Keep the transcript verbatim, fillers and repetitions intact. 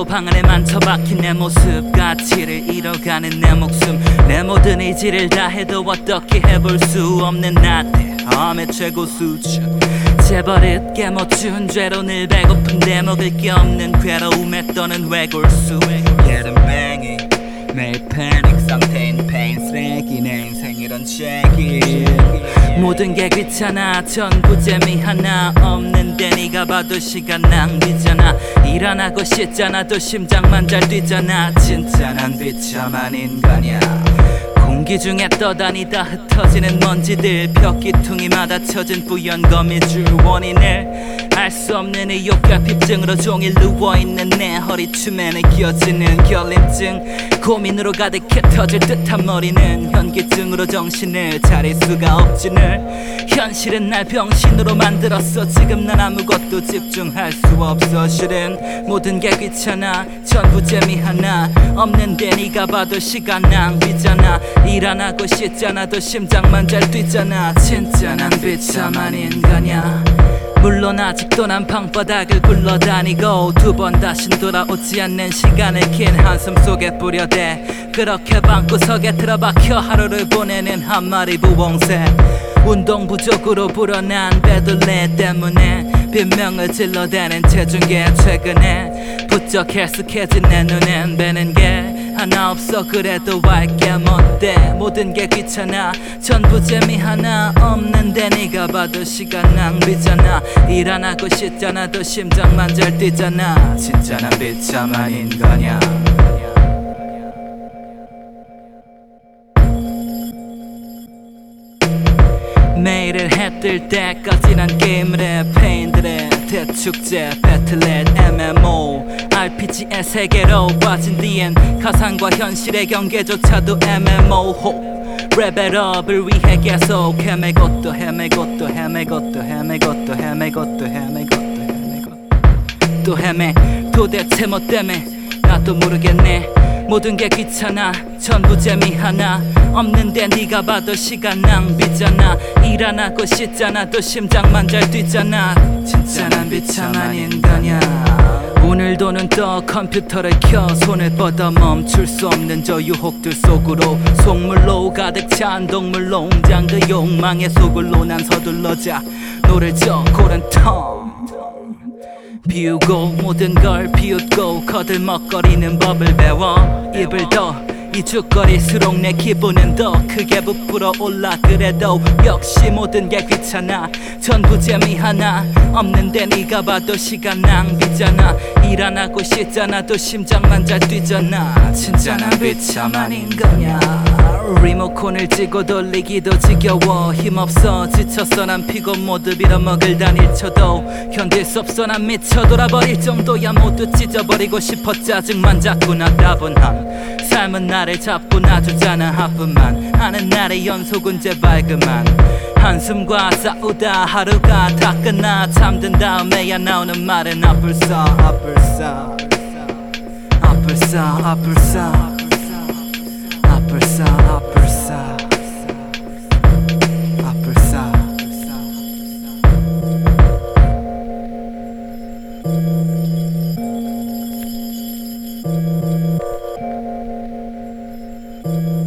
방 안에만 처박힌 내 모습, 가치를 잃어가는 내 목숨. 내 모든 의지를 다해도 어떻게 해볼 수 없는 나때 암의 최고 수준. 재버릇 못준 죄로 늘 배고픈데 먹을 게 없는 괴로움에 떠는 외골수. 여름뱅이 매일 패닉 상태인 페인 쓰레기. 내 인생 이런 책임. 모든 게 귀찮아, 전부 재미 하나 없는데 네가 봐도 시간 낭비잖아. 일 안 하고 씻잖아, 또 심장만 잘 뛰잖아. 진짜 난 비참한 인간이야. 공기 중에 떠다니다 흩어지는 먼지들, 벽기퉁이마다 쳐진 뿌연 거미줄. 원인을 알 수 없는 의욕 결핍증으로 종일 누워있는 내 허리춤에는 끼어지는 결림증. 고민으로 가득해 터질 듯한 머리는 현기증으로 정신을 차릴 수가 없지. 늘 현실은 날 병신으로 만들었어. 지금 난 아무것도 집중할 수 없어. 실은 모든 게 귀찮아, 전부 재미 하나 없는데 네가 봐도 시간 낭비잖아. 일 안 하고 씻잖아, 또 심장만 잘 뛰잖아. 진짜 난 비참한 인간이야. 물론 아직도 난 방바닥을 굴러다니고 두 번 다신 돌아오지 않는 시간을 긴 한숨 속에 뿌려대. 그렇게 방구석에 틀어박혀 하루를 보내는 한 마리 부엉새. 운동 부족으로 불어난 배둘레 때문에 빈명을 질러대는 체중계. 최근에 부쩍 헬스케진 내 눈엔 뵈는 게 하나 없어. 그래도 알게 못돼. 모든 게 귀찮아, 전부 재미 하나 없는데 네가 봐도 시간 낭비잖아. 일 안 하고 씻잖아, 또 심장만 잘 뛰잖아. 진짜 난 비참한 인간이야. 매일을 해 뜰 때까지 난 게임을 해. 페인들의 대축제 배틀넷 엠엠오 알피지의 세계로 빠진 뒤엔 가상과 현실의 경계조차도 엠엠오. 레벨업을 위해 계속 헤매고 또 헤매고 또 헤매고 또 헤매고 또 헤매고 또 헤매고 또 헤매고 또 헤매. 도대체 뭐 때문에 나도 모르겠네. 모든 게 귀찮아, 전부 재미 하나 없는데 네가 봐도 시간 낭비잖아. 일 안 하고 씻잖아, 또 심장만 잘 뛰잖아. 진짜 난 비참한 인간이야. 오늘도 눈 떠 컴퓨터를 켜 손을 뻗어 멈출 수 없는 저 유혹들 속으로. 속물로 가득 찬 동물 농장, 그 욕망의 속을로 난 서둘러자 노를 저 고른 텅 비우고 모든 걸 비웃고 거들먹거리는 법을 배워. 입을 더 이죽거릴수록 내 기분은 더 크게 부풀어 올라. 그래도 역시 모든 게 귀찮아, 전부 재미 하나 없는데 네가 봐도 시간 낭비잖아. 일 안 하고 씻잖아, 또 심장만 잘 뛰잖아. 진짜 난 비참한 인간이야. 리모컨을 쥐고 돌리기도 지겨워. 힘없어 지쳤어 난 피곤 모두 빌어먹을 단일 쳐도 견딜 수 없어. 난 미쳐 돌아버릴 정도야. 모두 찢어버리고 싶어. 짜증만 자꾸 나 따분함. 삶은 나를 잡고 놔주잖아. 하품만 하는 날의 연속은 제발 그만. 한숨과 싸우다 하루가 다 끝나. 잠든 다음에야 나오는 말은 아플싸 아플싸 아플싸 아플싸 아플싸 아플싸 아플싸. you